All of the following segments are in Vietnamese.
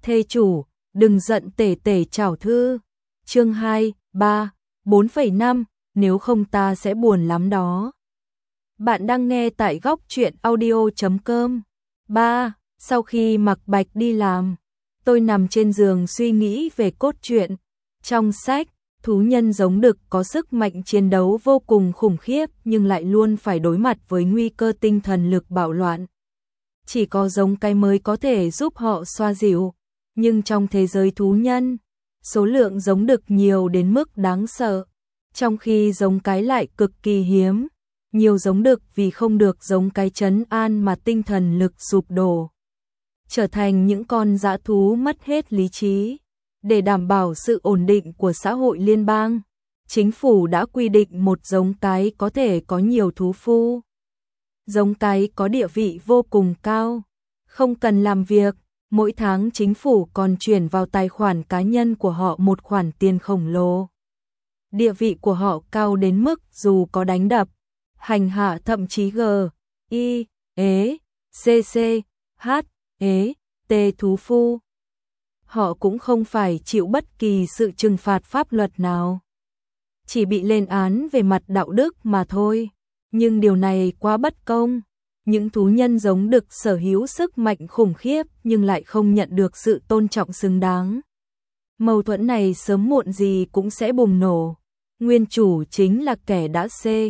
Thê chủ, đừng giận tể tể trảo thư. Chương 2, 3, 4,5, nếu không ta sẽ buồn lắm đó. Bạn đang nghe tại góc truyện audio.com. 3. Sau khi Mạc Bạch đi làm, tôi nằm trên giường suy nghĩ về cốt truyện. Trong sách, thú nhân giống đực có sức mạnh chiến đấu vô cùng khủng khiếp nhưng lại luôn phải đối mặt với nguy cơ tinh thần lực bạo loạn. Chỉ có giống cái mới có thể giúp họ xoa dịu. Nhưng trong thế giới thú nhân, số lượng giống đực nhiều đến mức đáng sợ, trong khi giống cái lại cực kỳ hiếm. Nhiều giống đực vì không được giống cái trấn an mà tinh thần lực sụp đổ, trở thành những con dã thú mất hết lý trí. Để đảm bảo sự ổn định của xã hội liên bang, chính phủ đã quy định một giống cái có thể có nhiều thú phu. Giống cái có địa vị vô cùng cao, không cần làm việc, mỗi tháng chính phủ còn chuyển vào tài khoản cá nhân của họ một khoản tiền khổng lồ. Địa vị của họ cao đến mức dù có đánh đập, hành hạ thậm chí T thú phu, họ cũng không phải chịu bất kỳ sự trừng phạt pháp luật nào. Chỉ bị lên án về mặt đạo đức mà thôi. Nhưng điều này quá bất công. Những thú nhân giống đực sở hữu sức mạnh khủng khiếp nhưng lại không nhận được sự tôn trọng xứng đáng. Mâu thuẫn này sớm muộn gì cũng sẽ bùng nổ. Nguyên chủ chính là kẻ đã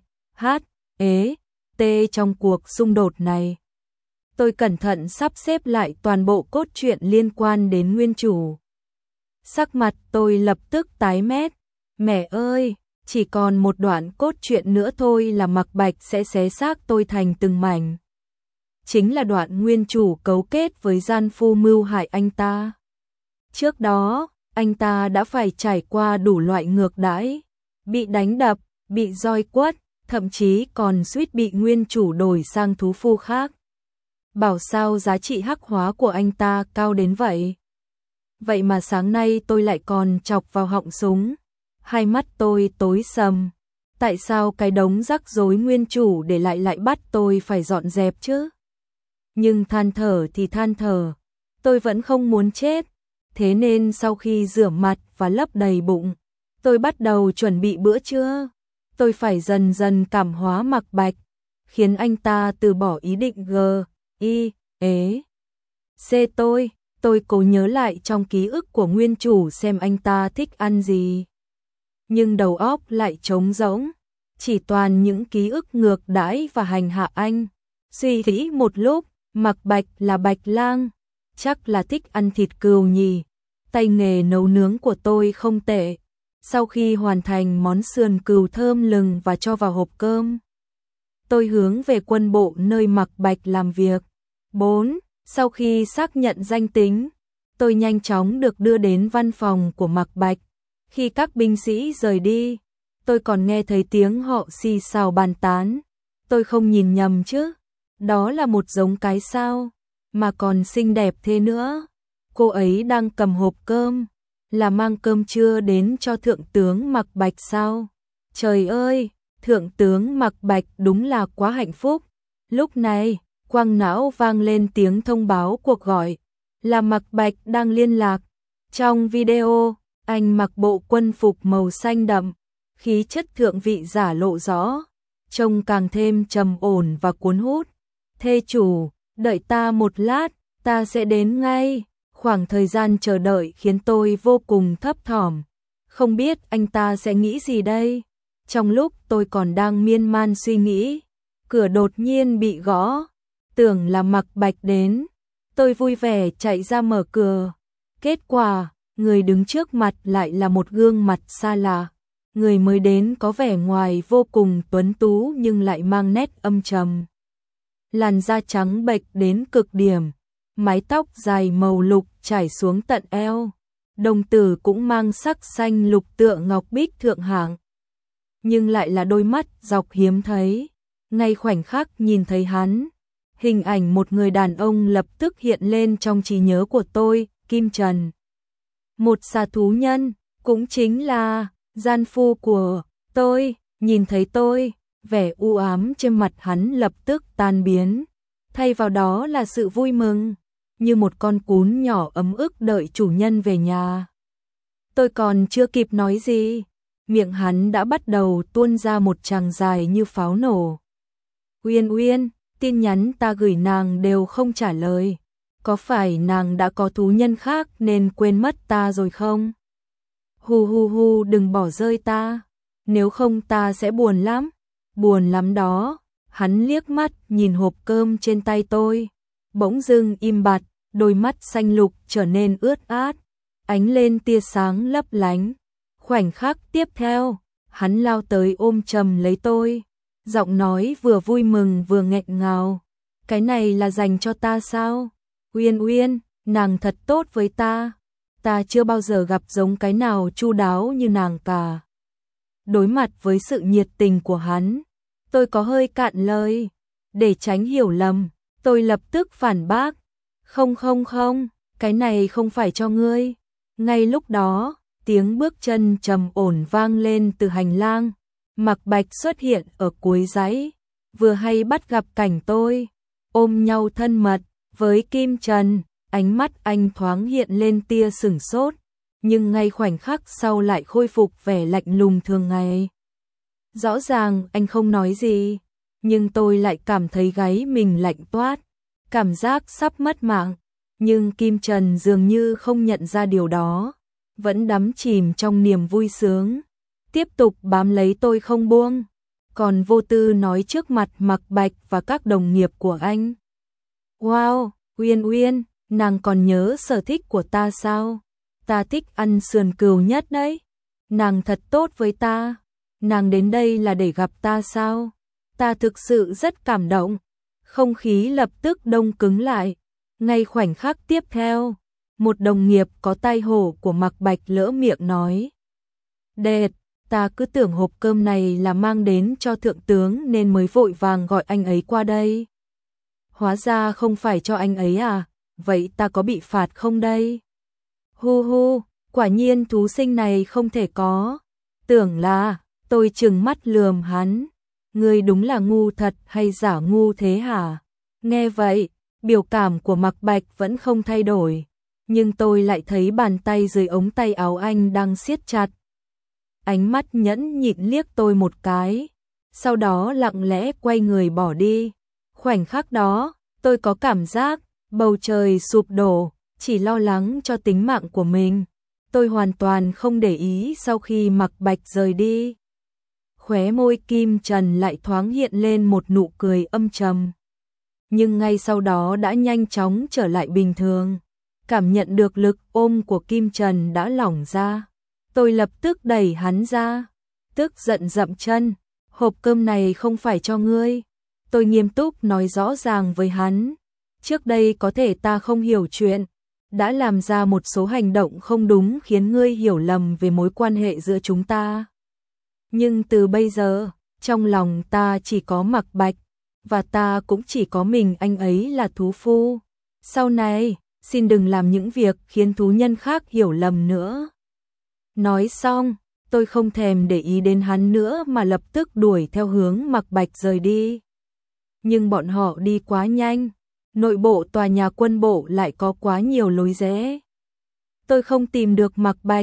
trong cuộc xung đột này. Tôi cẩn thận sắp xếp lại toàn bộ cốt truyện liên quan đến nguyên chủ. Sắc mặt tôi lập tức tái mét. Mẹ ơi, chỉ còn một đoạn cốt truyện nữa thôi là Mạc Bạch sẽ xé xác tôi thành từng mảnh. Chính là đoạn nguyên chủ cấu kết với gian phu mưu hại anh ta. Trước đó, anh ta đã phải trải qua đủ loại ngược đãi, bị đánh đập, bị roi quất, thậm chí còn suýt bị nguyên chủ đổi sang thú phu khác. Bảo sao giá trị hắc hóa của anh ta cao đến vậy. Vậy mà sáng nay tôi lại còn chọc vào họng súng. Hai mắt tôi tối sầm. Tại sao cái đống rắc rối nguyên chủ để lại bắt tôi phải dọn dẹp chứ? Nhưng than thở thì than thở, tôi vẫn không muốn chết. Thế nên sau khi rửa mặt và lấp đầy bụng, tôi bắt đầu chuẩn bị bữa trưa. Tôi phải dần dần cảm hóa Mạc Bạch, khiến anh ta từ bỏ ý định tôi cố nhớ lại trong ký ức của nguyên chủ xem anh ta thích ăn gì. Nhưng đầu óc lại trống rỗng, chỉ toàn những ký ức ngược đãi và hành hạ anh. Suy nghĩ một lúc, Mạc Bạch là Bạch Lang, chắc là thích ăn thịt cừu nhỉ. Tay nghề nấu nướng của tôi không tệ. Sau khi hoàn thành món sườn cừu thơm lừng và cho vào hộp cơm, tôi hướng về quân bộ nơi Mạc Bạch làm việc. 4. Sau khi xác nhận danh tính, tôi nhanh chóng được đưa đến văn phòng của Mạc Bạch. Khi các binh sĩ rời đi, tôi còn nghe thấy tiếng họ xì xào bàn tán. Tôi không nhìn nhầm chứ? Đó là một giống cái sao? Mà còn xinh đẹp thế nữa. Cô ấy đang cầm hộp cơm, là mang cơm trưa đến cho Thượng tướng Mạc Bạch sao? Trời ơi, Thượng tướng Mạc Bạch đúng là quá hạnh phúc. Lúc này, quang não vang lên tiếng thông báo cuộc gọi. Là Mạc Bạch đang liên lạc. Trong video, anh mặc bộ quân phục màu xanh đậm, khí chất thượng vị giả lộ rõ, trông càng thêm trầm ổn và cuốn hút. Thê chủ, đợi ta một lát, ta sẽ đến ngay. Khoảng thời gian chờ đợi khiến tôi vô cùng thấp thỏm. Không biết anh ta sẽ nghĩ gì đây? Trong lúc tôi còn đang miên man suy nghĩ, cửa đột nhiên bị gõ. Tưởng là Mạc Bạch đến. Tôi vui vẻ chạy ra mở cửa. Kết quả, người đứng trước mặt lại là một gương mặt xa lạ. Người mới đến có vẻ ngoài vô cùng tuấn tú nhưng lại mang nét âm trầm. Làn da trắng bệch đến cực điểm, mái tóc dài màu lục trải xuống tận eo, đồng tử cũng mang sắc xanh lục tựa ngọc bích thượng hạng. Nhưng lại là đôi mắt dọc hiếm thấy. Ngay khoảnh khắc nhìn thấy hắn, hình ảnh một người đàn ông lập tức hiện lên trong trí nhớ của tôi, Kim Trần. Một xà thú nhân, cũng chính là gian phu của tôi. Nhìn thấy tôi, vẻ u ám trên mặt hắn lập tức tan biến, thay vào đó là sự vui mừng. như một con cún nhỏ ấm ức đợi chủ nhân về nhà. Tôi còn chưa kịp nói gì, miệng hắn đã bắt đầu tuôn ra một tràng dài như pháo nổ. Uyên Uyên, tin nhắn ta gửi nàng đều không trả lời. Có phải nàng đã có thú nhân khác nên quên mất ta rồi không? Hu hu hu, đừng bỏ rơi ta, nếu không ta sẽ buồn lắm đó. Hắn liếc mắt nhìn hộp cơm trên tay tôi, bỗng dưng im bặt, đôi mắt xanh lục trở nên ướt át, ánh lên tia sáng lấp lánh. Khoảnh khắc tiếp theo, hắn lao tới ôm chầm lấy tôi, giọng nói vừa vui mừng vừa nghẹn ngào. Cái này là dành cho ta sao? Uyên Uyên, nàng thật tốt với ta chưa bao giờ gặp giống cái nào chu đáo như nàng cả. Đối mặt với sự nhiệt tình của hắn, tôi có hơi cạn lời. Để tránh hiểu lầm, tôi lập tức phản bác. Không, cái này không phải cho ngươi. Ngay lúc đó, tiếng bước chân trầm ổn vang lên từ hành lang. Mạc Bạch xuất hiện ở cuối dãy, vừa hay bắt gặp cảnh tôi ôm nhau thân mật với Kim Trần. Ánh mắt anh thoáng hiện lên tia sửng sốt, nhưng ngay khoảnh khắc sau lại khôi phục vẻ lạnh lùng thường ngày. Rõ ràng anh không nói gì, nhưng tôi lại cảm thấy gáy mình lạnh toát, cảm giác sắp mất mạng. Nhưng Kim Trần dường như không nhận ra điều đó, vẫn đắm chìm trong niềm vui sướng, tiếp tục bám lấy tôi không buông, còn vô tư nói trước mặt Mạc Bạch và các đồng nghiệp của anh. Wow, Uyên Uyên, nàng còn nhớ sở thích của ta sao? Ta thích ăn sườn cừu nhất đấy. Nàng thật tốt với ta. Nàng đến đây là để gặp ta sao? Ta thực sự rất cảm động. Không khí lập tức đông cứng lại. Ngay khoảnh khắc tiếp theo, một đồng nghiệp có tai hổ của Mạc Bạch lỡ miệng nói. Đệt, ta cứ tưởng hộp cơm này là mang đến cho thượng tướng nên mới vội vàng gọi anh ấy qua đây. Hóa ra không phải cho anh ấy à? Vậy ta có bị phạt không đây? Hu hu, quả nhiên thú sinh này không thể có. Tưởng là, tôi trừng mắt lườm hắn. Ngươi đúng là ngu thật hay giả ngu thế hả? Nghe vậy, biểu cảm của Mạc Bạch vẫn không thay đổi, nhưng tôi lại thấy bàn tay dưới ống tay áo anh đang siết chặt. Ánh mắt nhẫn nhịn liếc tôi một cái, sau đó lặng lẽ quay người bỏ đi. Khoảnh khắc đó, tôi có cảm giác bầu trời sụp đổ, chỉ lo lắng cho tính mạng của mình. Tôi hoàn toàn không để ý sau khi Mạc Bạch rời đi. Khóe môi Kim Trần lại thoáng hiện lên một nụ cười âm trầm, nhưng ngay sau đó đã nhanh chóng trở lại bình thường. Cảm nhận được lực ôm của Kim Trần đã lỏng ra, tôi lập tức đẩy hắn ra, tức giận dậm chân. Hộp cơm này không phải cho ngươi. Tôi nghiêm túc nói rõ ràng với hắn. Trước đây có thể ta không hiểu chuyện, đã làm ra một số hành động không đúng khiến ngươi hiểu lầm về mối quan hệ giữa chúng ta. Nhưng từ bây giờ, trong lòng ta chỉ có Mạc Bạch, và ta cũng chỉ có mình anh ấy là thú phu. Sau này, xin đừng làm những việc khiến thú nhân khác hiểu lầm nữa. Nói xong, tôi không thèm để ý đến hắn nữa mà lập tức đuổi theo hướng Mạc Bạch rời đi. Nhưng bọn họ đi quá nhanh, nội bộ tòa nhà quân bộ lại có quá nhiều lối rẽ. Tôi không tìm được Mạc Bạch.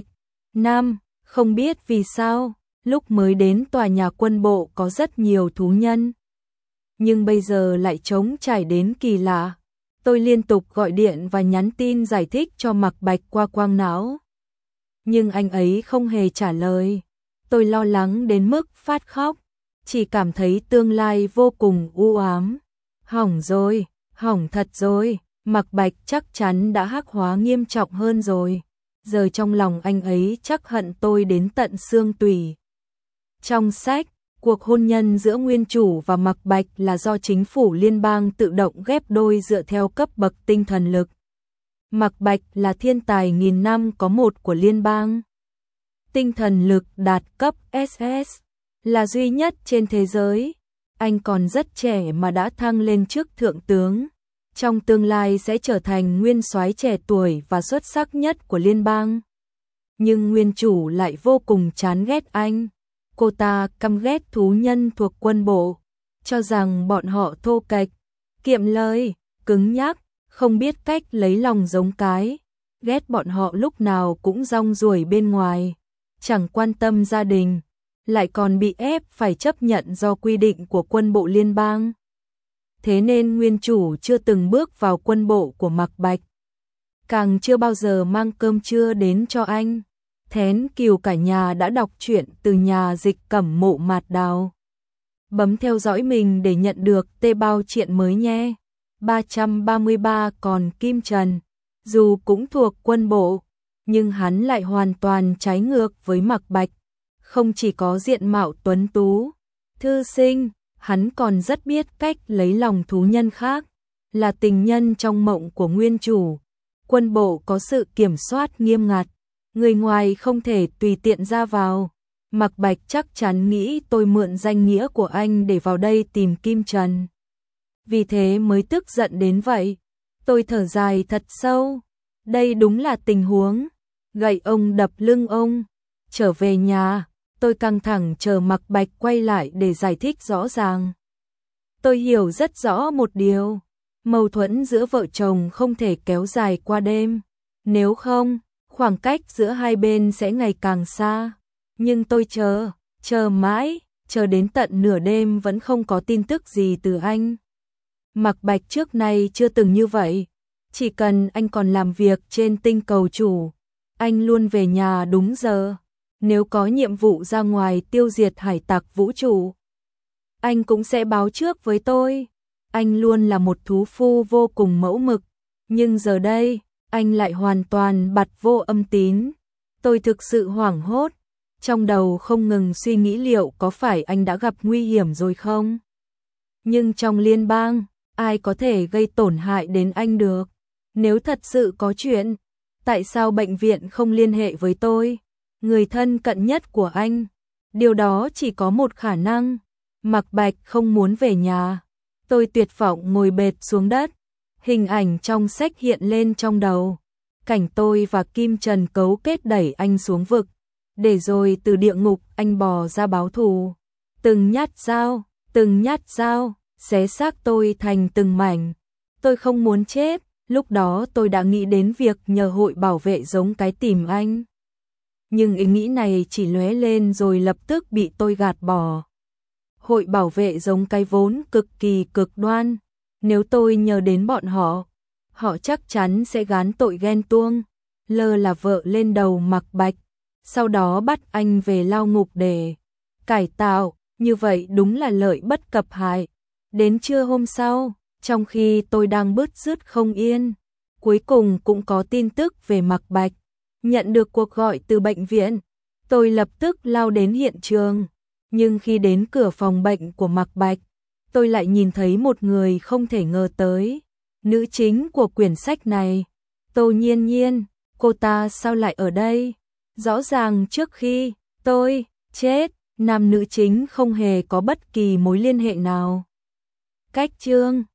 Không biết vì sao, lúc mới đến tòa nhà quân bộ có rất nhiều thú nhân, nhưng bây giờ lại trống trải đến kỳ lạ. Tôi liên tục gọi điện và nhắn tin giải thích cho Mạc Bạch qua quang não, nhưng anh ấy không hề trả lời. Tôi lo lắng đến mức phát khóc, chỉ cảm thấy tương lai vô cùng u ám. Hỏng rồi, hỏng thật rồi, Mạc Bạch chắc chắn đã hắc hóa nghiêm trọng hơn rồi. Giờ trong lòng anh ấy chắc hận tôi đến tận xương tủy. Trong sách, cuộc hôn nhân giữa nguyên chủ và Mạc Bạch là do chính phủ liên bang tự động ghép đôi dựa theo cấp bậc tinh thần lực. Mạc Bạch là thiên tài nghìn năm có một của liên bang. Tinh thần lực đạt cấp SS, là duy nhất trên thế giới. Anh còn rất trẻ mà đã thăng lên chức thượng tướng. Trong tương lai sẽ trở thành nguyên soái trẻ tuổi và xuất sắc nhất của liên bang. Nhưng nguyên chủ lại vô cùng chán ghét anh. Cô ta căm ghét thú nhân thuộc quân bộ, cho rằng bọn họ thô kệch, kiệm lời, cứng nhắc, không biết cách lấy lòng giống cái, ghét bọn họ lúc nào cũng rong ruổi bên ngoài, chẳng quan tâm gia đình, lại còn bị ép phải chấp nhận do quy định của quân bộ liên bang. Thế nên nguyên chủ chưa từng bước vào quân bộ của Mạc Bạch, càng chưa bao giờ mang cơm trưa đến cho anh. Thén Kiều cả nhà đã đọc truyện từ nhà dịch Cẩm Mộ Mạt Đào. Bấm theo dõi mình để nhận được tê bao truyện mới nhé. 333 còn Kim Trần, dù cũng thuộc quân bộ, nhưng hắn lại hoàn toàn trái ngược với Mạc Bạch. Không chỉ có diện mạo tuấn tú, thư sinh, hắn còn rất biết cách lấy lòng thú nhân khác, là tình nhân trong mộng của nguyên chủ. Quân bộ có sự kiểm soát nghiêm ngặt, người ngoài không thể tùy tiện ra vào. Mạc Bạch chắc chắn nghĩ tôi mượn danh nghĩa của anh để vào đây tìm Kim Trần, vì thế mới tức giận đến vậy. Tôi thở dài thật sâu, đây đúng là tình huống gậy ông đập lưng ông. Trở về nhà, tôi căng thẳng chờ Mạc Bạch quay lại để giải thích rõ ràng. Tôi hiểu rất rõ một điều, mâu thuẫn giữa vợ chồng không thể kéo dài qua đêm, nếu không, khoảng cách giữa hai bên sẽ ngày càng xa. Nhưng tôi chờ mãi, chờ đến tận nửa đêm vẫn không có tin tức gì từ anh. Mạc Bạch trước nay chưa từng như vậy, chỉ cần anh còn làm việc trên tinh cầu chủ, anh luôn về nhà đúng giờ. Nếu có nhiệm vụ ra ngoài tiêu diệt hải tặc vũ trụ, anh cũng sẽ báo trước với tôi. Anh luôn là một thú phu vô cùng mẫu mực, nhưng giờ đây, anh lại hoàn toàn bặt vô âm tín. Tôi thực sự hoảng hốt, trong đầu không ngừng suy nghĩ liệu có phải anh đã gặp nguy hiểm rồi không. Nhưng trong liên bang, ai có thể gây tổn hại đến anh được? Nếu thật sự có chuyện, tại sao bệnh viện không liên hệ với tôi, người thân cận nhất của anh? Điều đó chỉ có một khả năng, Mạc Bạch không muốn về nhà. Tôi tuyệt vọng ngồi bệt xuống đất, hình ảnh trong sách hiện lên trong đầu. Cảnh tôi và Kim Trần cấu kết đẩy anh xuống vực, để rồi từ địa ngục anh bò ra báo thù. Từng nhát dao, xé xác tôi thành từng mảnh. Tôi không muốn chết, lúc đó tôi đã nghĩ đến việc nhờ hội bảo vệ giống cái tìm anh. Nhưng ý nghĩ này chỉ lóe lên rồi lập tức bị tôi gạt bỏ. Hội bảo vệ giống cái vốn cực kỳ cực đoan, nếu tôi nhờ đến bọn họ, họ chắc chắn sẽ gán tội ghen tuông, lơ là vợ lên đầu Mạc Bạch, sau đó bắt anh về lao ngục để cải tạo, như vậy đúng là lợi bất cập hại. Đến trưa hôm sau, trong khi tôi đang bứt rứt không yên, cuối cùng cũng có tin tức về Mạc Bạch. Nhận được cuộc gọi từ bệnh viện, tôi lập tức lao đến hiện trường. Nhưng khi đến cửa phòng bệnh của Mạc Bạch, tôi lại nhìn thấy một người không thể ngờ tới. Nữ chính của quyển sách này, Tô Nhiên Nhiên, cô ta sao lại ở đây? Rõ ràng trước khi tôi chết, nam nữ chính không hề có bất kỳ mối liên hệ nào. Cách chương